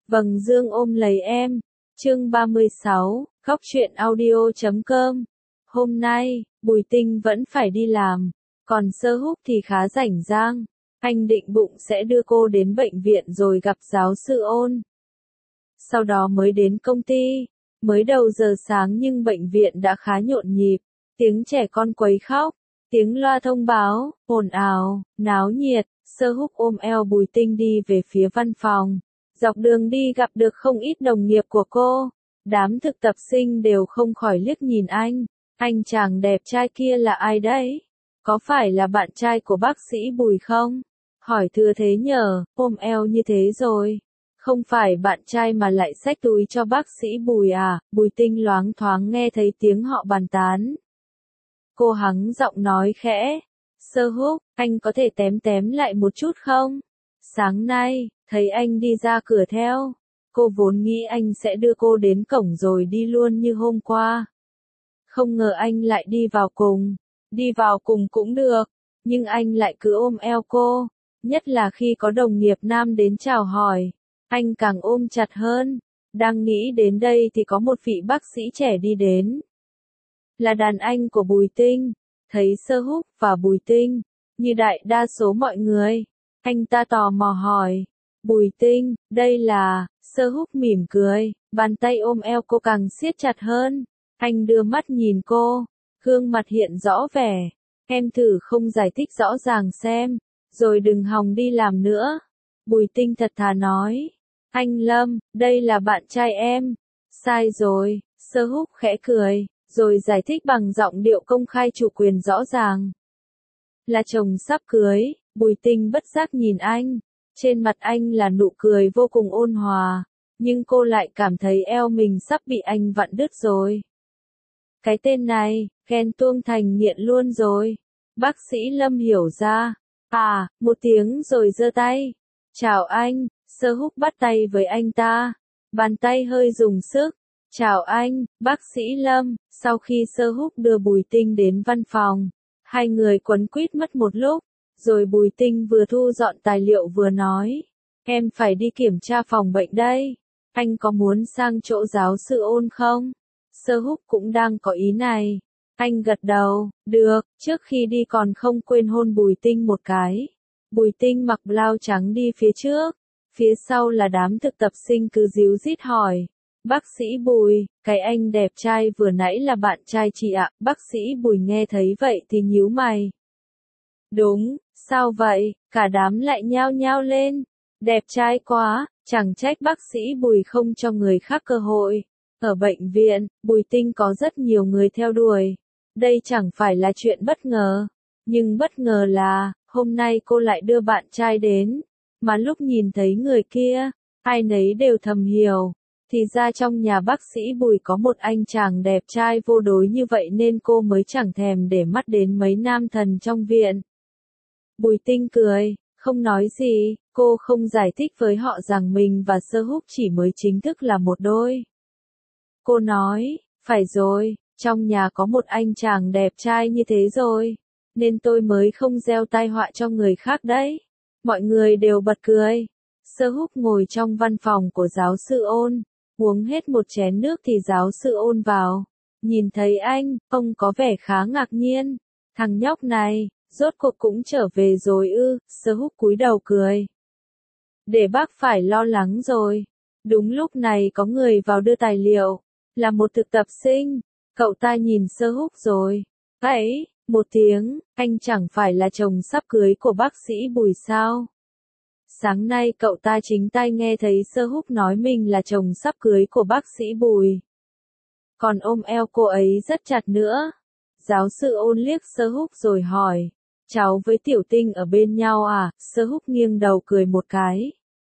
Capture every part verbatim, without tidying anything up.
Vầng dương ôm lấy em. Chương ba mươi sáu, Góc truyện audio chấm com. Hôm nay, Bùi Tinh vẫn phải đi làm, còn Sơ Húc thì khá rảnh rang. Anh định bụng sẽ đưa cô đến bệnh viện rồi gặp giáo sư Ôn. Sau đó mới đến công ty. Mới đầu giờ sáng nhưng bệnh viện đã khá nhộn nhịp. Tiếng trẻ con quấy khóc, tiếng loa thông báo, ồn ào, náo nhiệt. Sơ Húc ôm eo Bùi Tinh đi về phía văn phòng. Dọc đường đi gặp được không ít đồng nghiệp của cô. Đám thực tập sinh đều không khỏi liếc nhìn anh. Anh chàng đẹp trai kia là ai đấy? Có phải là bạn trai của bác sĩ Bùi không? Hỏi thừa thế nhờ, ôm eo như thế rồi. Không phải bạn trai mà lại xách túi cho bác sĩ Bùi à? Bùi Tinh loáng thoáng nghe thấy tiếng họ bàn tán. Cô hắng giọng nói khẽ. Sơ Húc, anh có thể tém tém lại một chút không? Sáng nay, thấy anh đi ra cửa theo. Cô vốn nghĩ anh sẽ đưa cô đến cổng rồi đi luôn như hôm qua. Không ngờ anh lại đi vào cùng. Đi vào cùng cũng được, nhưng anh lại cứ ôm eo cô. Nhất là khi có đồng nghiệp nam đến chào hỏi. Anh càng ôm chặt hơn. Đang nghĩ đến đây thì có một vị bác sĩ trẻ đi đến. Là đàn anh của Bùi Tinh. Thấy Sơ Húc và Bùi Tinh, như đại đa số mọi người, anh ta tò mò hỏi. Bùi Tinh, đây là... Sơ Húc mỉm cười, bàn tay ôm eo cô càng siết chặt hơn. Anh đưa mắt nhìn cô, gương mặt hiện rõ vẻ. Em thử không giải thích rõ ràng xem, rồi đừng hòng đi làm nữa. Bùi Tinh thật thà nói. Anh Lâm, đây là bạn trai em. Sai rồi, Sơ Húc khẽ cười, rồi giải thích bằng giọng điệu công khai chủ quyền rõ ràng. Là chồng sắp cưới. Bùi Tinh bất giác nhìn anh. Trên mặt anh là nụ cười vô cùng ôn hòa, nhưng cô lại cảm thấy eo mình sắp bị anh vặn đứt rồi. Cái tên này, ghen tuông thành nghiện luôn rồi. Bác sĩ Lâm hiểu ra. À, một tiếng rồi giơ tay. Chào anh. Sơ Húc bắt tay với anh ta. Bàn tay hơi dùng sức. Chào anh, bác sĩ Lâm. Sau khi Sơ Húc đưa Bùi Tinh đến văn phòng, hai người quấn quýt mất một lúc. Rồi Bùi Tinh vừa thu dọn tài liệu vừa nói. Em phải đi kiểm tra phòng bệnh đây. Anh có muốn sang chỗ giáo sư Ôn không? Sơ Húc cũng đang có ý này. Anh gật đầu. Được, trước khi đi còn không quên hôn Bùi Tinh một cái. Bùi Tinh mặc blau trắng đi phía trước. Phía sau là đám thực tập sinh cứ díu dít hỏi. Bác sĩ Bùi, cái anh đẹp trai vừa nãy là bạn trai chị ạ. Bác sĩ Bùi nghe thấy vậy thì nhíu mày. Đúng, sao vậy? Cả đám lại nhao nhao lên. Đẹp trai quá, chẳng trách bác sĩ Bùi không cho người khác cơ hội. Ở bệnh viện, Bùi Tinh có rất nhiều người theo đuổi. Đây chẳng phải là chuyện bất ngờ. Nhưng bất ngờ là, hôm nay cô lại đưa bạn trai đến. Mà lúc nhìn thấy người kia, ai nấy đều thầm hiểu. Thì ra trong nhà bác sĩ Bùi có một anh chàng đẹp trai vô đối như vậy nên cô mới chẳng thèm để mắt đến mấy nam thần trong viện. Bùi Tinh cười, không nói gì, cô không giải thích với họ rằng mình và Sơ Húc chỉ mới chính thức là một đôi. Cô nói, phải rồi, trong nhà có một anh chàng đẹp trai như thế rồi, nên tôi mới không gieo tai họa cho người khác đấy. Mọi người đều bật cười. Sơ Húc ngồi trong văn phòng của giáo sư Ôn, uống hết một chén nước thì giáo sư Ôn vào. Nhìn thấy anh, ông có vẻ khá ngạc nhiên. Thằng nhóc này, rốt cuộc cũng trở về rồi ư? Sơ Húc cúi đầu cười. Để bác phải lo lắng rồi. Đúng lúc này có người vào đưa tài liệu. Là một thực tập sinh. Cậu ta nhìn Sơ Húc rồi. Ấy, một tiếng, anh chẳng phải là chồng sắp cưới của bác sĩ Bùi sao? Sáng nay cậu ta chính tai nghe thấy Sơ Húc nói mình là chồng sắp cưới của bác sĩ Bùi. Còn ôm eo cô ấy rất chặt nữa. Giáo sư Ôn liếc Sơ Húc rồi hỏi. Cháu với Tiểu Tinh ở bên nhau à? Sơ Húc nghiêng đầu cười một cái.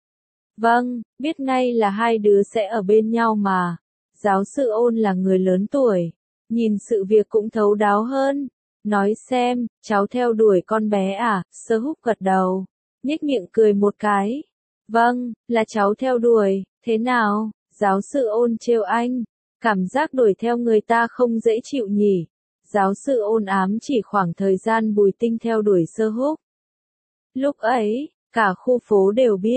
Vâng, biết ngay là hai đứa sẽ ở bên nhau mà. Giáo sư Ôn là người lớn tuổi. Nhìn sự việc cũng thấu đáo hơn. Nói xem, cháu theo đuổi con bé à? Sơ Húc gật đầu. Nhếch miệng cười một cái. Vâng, là cháu theo đuổi. Thế nào? Giáo sư Ôn trêu anh. Cảm giác đuổi theo người ta không dễ chịu nhỉ? Giáo sư Ôn ám chỉ khoảng thời gian Bùi Tinh theo đuổi Sơ Húc. Lúc ấy, cả khu phố đều biết.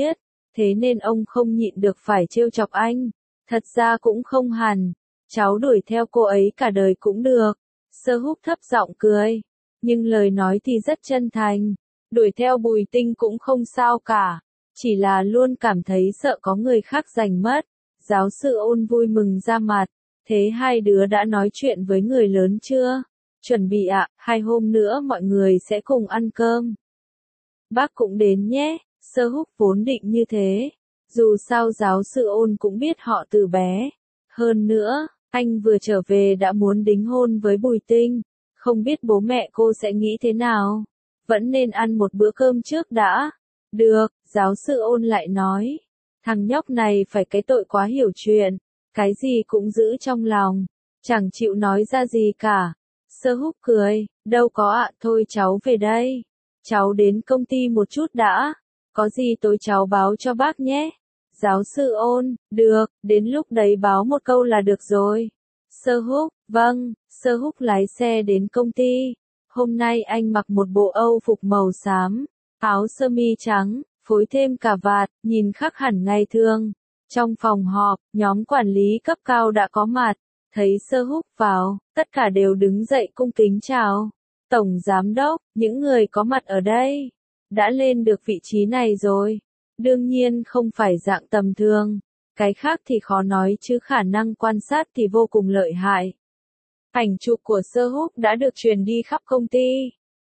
thế nên ông không nhịn được phải trêu chọc anh. Thật ra cũng không hẳn, cháu đuổi theo cô ấy cả đời cũng được. Sơ Húc thấp giọng cười, nhưng lời nói thì rất chân thành. Đuổi theo Bùi Tinh cũng không sao cả, chỉ là luôn cảm thấy sợ có người khác giành mất. Giáo sư Ôn vui mừng ra mặt, thế hai đứa đã nói chuyện với người lớn chưa? Chuẩn bị ạ, hai hôm nữa mọi người sẽ cùng ăn cơm. Bác cũng đến nhé, Sơ Húc vốn định như thế. Dù sao giáo sư Ôn cũng biết họ từ bé. Hơn nữa, anh vừa trở về đã muốn đính hôn với Bùi Tinh. Không biết bố mẹ cô sẽ nghĩ thế nào. Vẫn nên ăn một bữa cơm trước đã. Được, giáo sư Ôn lại nói. Thằng nhóc này phải cái tội quá hiểu chuyện. Cái gì cũng giữ trong lòng. Chẳng chịu nói ra gì cả. Sơ Húc cười, đâu có ạ, thôi cháu về đây. Cháu đến công ty một chút đã. Có gì tối cháu báo cho bác nhé. Giáo sư Ôn, được, đến lúc đấy báo một câu là được rồi. Sơ Húc, vâng, Sơ Húc lái xe đến công ty. Hôm nay anh mặc một bộ Âu phục màu xám, áo sơ mi trắng, phối thêm cà vạt, nhìn khác hẳn ngày thường. Trong phòng họp, nhóm quản lý cấp cao đã có mặt. Thấy Sơ Húc vào, tất cả đều đứng dậy cung kính chào. Tổng giám đốc, những người có mặt ở đây, đã lên được vị trí này rồi. Đương nhiên không phải dạng tầm thường. Cái khác thì khó nói chứ khả năng quan sát thì vô cùng lợi hại. Ảnh chụp của Sơ Húc đã được truyền đi khắp công ty.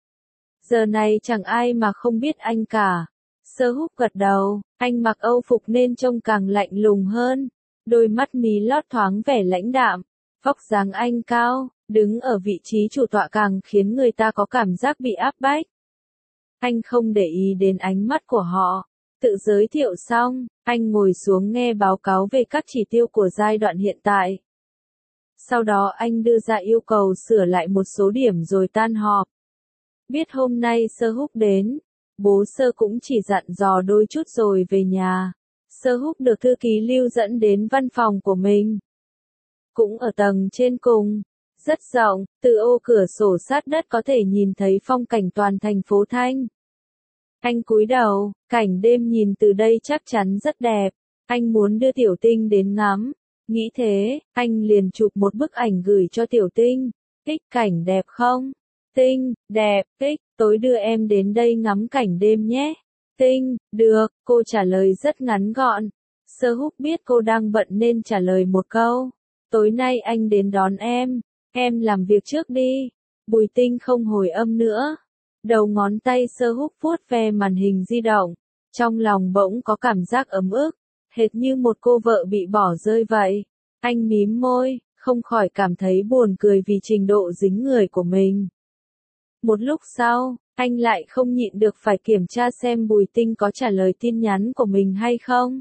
Giờ này chẳng ai mà không biết anh cả. Sơ Húc gật đầu, anh mặc Âu phục nên trông càng lạnh lùng hơn. Đôi mắt mí lót thoáng vẻ lãnh đạm. Vóc dáng anh cao, đứng ở vị trí chủ tọa càng khiến người ta có cảm giác bị áp bách. Anh không để ý đến ánh mắt của họ. Tự giới thiệu xong, anh ngồi xuống nghe báo cáo về các chỉ tiêu của giai đoạn hiện tại. Sau đó anh đưa ra yêu cầu sửa lại một số điểm rồi tan họp. Biết hôm nay Sơ Húc đến, bố Sơ cũng chỉ dặn dò đôi chút rồi về nhà. Sơ Húc được thư ký Lưu dẫn đến văn phòng của mình. Cũng ở tầng trên cùng, rất rộng, từ ô cửa sổ sát đất có thể nhìn thấy phong cảnh toàn thành phố Thanh. Anh cúi đầu, cảnh đêm nhìn từ đây chắc chắn rất đẹp. Anh muốn đưa Tiểu Tinh đến ngắm. Nghĩ thế, anh liền chụp một bức ảnh gửi cho Tiểu Tinh. Tích, cảnh đẹp không? Tinh, đẹp, tích, tối đưa em đến đây ngắm cảnh đêm nhé. Tinh, được, cô trả lời rất ngắn gọn. Sơ Húc biết cô đang bận nên trả lời một câu. Tối nay anh đến đón em, em làm việc trước đi. Bùi Tinh không hồi âm nữa. Đầu ngón tay Sơ Húc vuốt ve màn hình di động. Trong lòng bỗng có cảm giác ấm ức, hệt như một cô vợ bị bỏ rơi vậy. Anh mím môi, không khỏi cảm thấy buồn cười vì trình độ dính người của mình. Một lúc sau, anh lại không nhịn được phải kiểm tra xem Bùi Tinh có trả lời tin nhắn của mình hay không.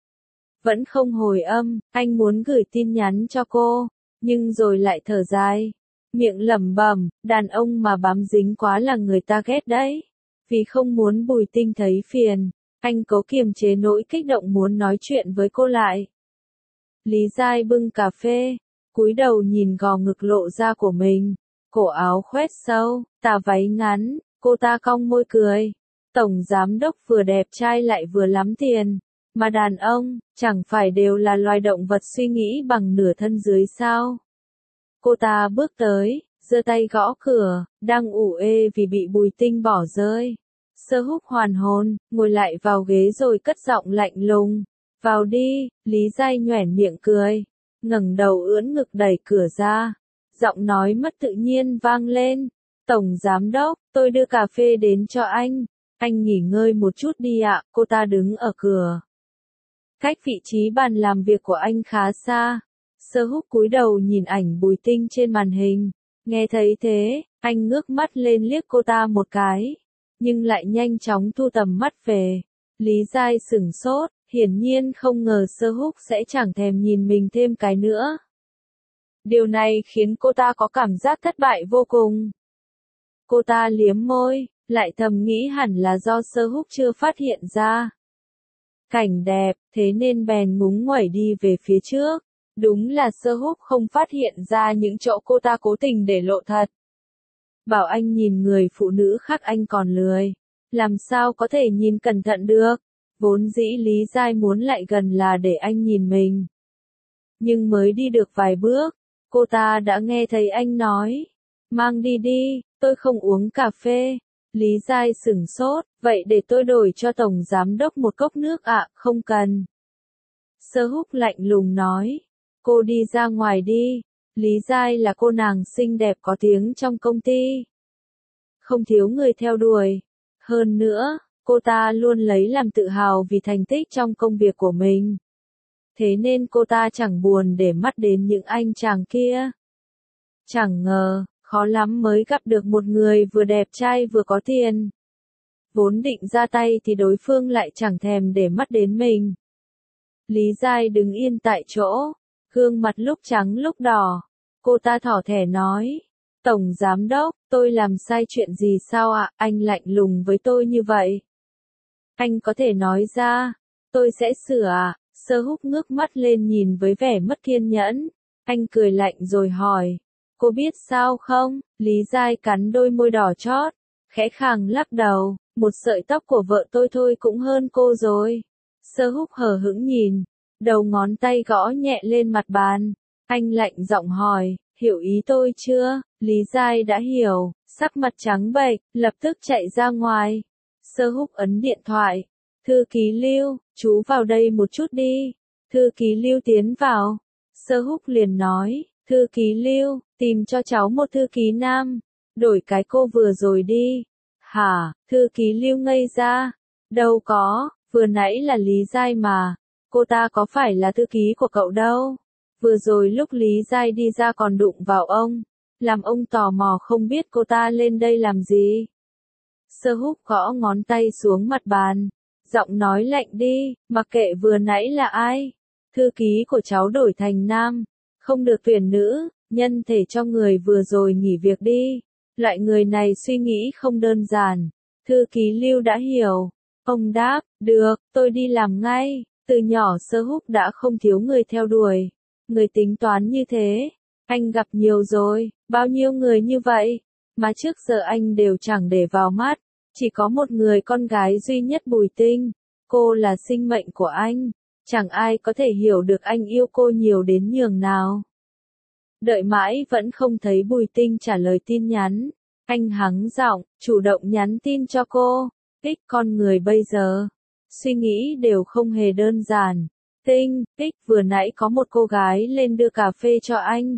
Vẫn không hồi âm, anh muốn gửi tin nhắn cho cô, nhưng rồi lại thở dài. Miệng lẩm bẩm, đàn ông mà bám dính quá là người ta ghét đấy. Vì không muốn Bùi Tinh thấy phiền, anh cố kiềm chế nỗi kích động muốn nói chuyện với cô lại. Lý Giai bưng cà phê, cúi đầu nhìn gò ngực lộ ra của mình, cổ áo khoét sâu, tà váy ngắn, cô ta cong môi cười. Tổng giám đốc vừa đẹp trai lại vừa lắm tiền, mà đàn ông, chẳng phải đều là loài động vật suy nghĩ bằng nửa thân dưới sao? Cô ta bước tới, giơ tay gõ cửa, đang ủ ê vì bị Bùi Tinh bỏ rơi. Sơ Húc hoàn hồn, ngồi lại vào ghế rồi cất giọng lạnh lùng. Vào đi, Lý Giai nhoẻn miệng cười, ngẩng đầu ưỡn ngực đẩy cửa ra. Giọng nói mất tự nhiên vang lên. Tổng giám đốc, tôi đưa cà phê đến cho anh. Anh nghỉ ngơi một chút đi ạ, cô ta đứng ở cửa. Cách vị trí bàn làm việc của anh khá xa. Sơ Húc cúi đầu nhìn ảnh Bùi Tinh trên màn hình. Nghe thấy thế, anh ngước mắt lên liếc cô ta một cái, nhưng lại nhanh chóng thu tầm mắt về. Lý Giai sửng sốt, hiển nhiên không ngờ Sơ Húc sẽ chẳng thèm nhìn mình thêm cái nữa. Điều này khiến cô ta có cảm giác thất bại vô cùng. Cô ta liếm môi, lại thầm nghĩ hẳn là do Sơ Húc chưa phát hiện ra. Cảnh đẹp, thế nên bèn ngúng nguẩy đi về phía trước. Đúng là Sơ Húc không phát hiện ra những chỗ cô ta cố tình để lộ thật. Bảo anh nhìn người phụ nữ khác anh còn lười. Làm sao có thể nhìn cẩn thận được. Vốn dĩ Lý Giai muốn lại gần là để anh nhìn mình. Nhưng mới đi được vài bước, cô ta đã nghe thấy anh nói, mang đi đi, tôi không uống cà phê. Lý Giai sửng sốt, vậy để tôi đổi cho Tổng Giám Đốc một cốc nước ạ, không cần. Sơ Húc lạnh lùng nói, cô đi ra ngoài đi. Lý Giai là cô nàng xinh đẹp có tiếng trong công ty. Không thiếu người theo đuổi. Hơn nữa, cô ta luôn lấy làm tự hào vì thành tích trong công việc của mình. Thế nên cô ta chẳng buồn để mắt đến những anh chàng kia. Chẳng ngờ, khó lắm mới gặp được một người vừa đẹp trai vừa có tiền. Vốn định ra tay thì đối phương lại chẳng thèm để mắt đến mình. Lý Giai đứng yên tại chỗ, gương mặt lúc trắng lúc đỏ. Cô ta thỏ thẻ nói, Tổng Giám Đốc, tôi làm sai chuyện gì sao ạ, anh lạnh lùng với tôi như vậy. Anh có thể nói ra, tôi sẽ sửa ạ. Sơ Húc ngước mắt lên nhìn với vẻ mất kiên nhẫn. Anh cười lạnh rồi hỏi, cô biết sao không? Lý Giai cắn đôi môi đỏ chót, khẽ khàng lắc đầu, một sợi tóc của vợ tôi thôi cũng hơn cô rồi. Sơ Húc hờ hững nhìn, đầu ngón tay gõ nhẹ lên mặt bàn. Anh lạnh giọng hỏi, hiểu ý tôi chưa? Lý Giai đã hiểu, sắc mặt trắng bệch, lập tức chạy ra ngoài. Sơ Húc ấn điện thoại. Thư ký Lưu, chú vào đây một chút đi. Thư ký Lưu tiến vào. Sơ Húc liền nói, thư ký Lưu, tìm cho cháu một thư ký nam. Đổi cái cô vừa rồi đi. Hả? Thư ký Lưu ngây ra. Đâu có, vừa nãy là Lý Giai mà. Cô ta có phải là thư ký của cậu đâu. Vừa rồi lúc Lý Giai đi ra còn đụng vào ông. Làm ông tò mò không biết cô ta lên đây làm gì. Sơ Húc gõ ngón tay xuống mặt bàn. Giọng nói lạnh đi, mặc kệ vừa nãy là ai. Thư ký của cháu đổi thành nam. Không được tuyển nữ, nhân thể cho người vừa rồi nghỉ việc đi. Loại người này suy nghĩ không đơn giản. Thư ký Lưu đã hiểu. Ông đáp, được, tôi đi làm ngay. Từ nhỏ Sơ Húc đã không thiếu người theo đuổi. Người tính toán như thế, anh gặp nhiều rồi, bao nhiêu người như vậy, mà trước giờ anh đều chẳng để vào mắt. Chỉ có một người con gái duy nhất Bùi Tinh, cô là sinh mệnh của anh, chẳng ai có thể hiểu được anh yêu cô nhiều đến nhường nào. Đợi mãi vẫn không thấy Bùi Tinh trả lời tin nhắn, anh hắng giọng, chủ động nhắn tin cho cô. Ích con người bây giờ, suy nghĩ đều không hề đơn giản. Tinh, Ích vừa nãy có một cô gái lên đưa cà phê cho anh.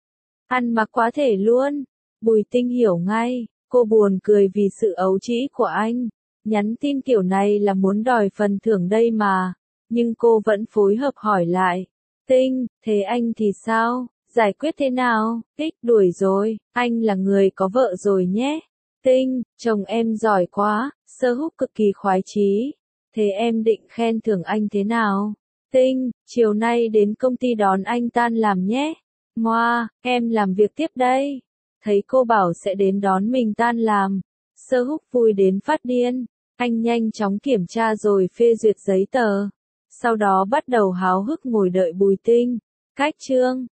Ăn mặc quá thể luôn. Bùi Tinh hiểu ngay, cô buồn cười vì sự ấu trĩ của anh. Nhắn tin kiểu này là muốn đòi phần thưởng đây mà. Nhưng cô vẫn phối hợp hỏi lại. Tinh, thế anh thì sao? Giải quyết thế nào? Ích đuổi rồi, anh là người có vợ rồi nhé. Tinh, chồng em giỏi quá. Sơ Húc cực kỳ khoái chí. Thế em định khen thưởng anh thế nào? Tinh, chiều nay đến công ty đón anh tan làm nhé. Moa, em làm việc tiếp đây. Thấy cô bảo sẽ đến đón mình tan làm. Sơ Húc vui đến phát điên. Anh nhanh chóng kiểm tra rồi phê duyệt giấy tờ. Sau đó bắt đầu háo hức ngồi đợi Bùi Tinh. Cách chương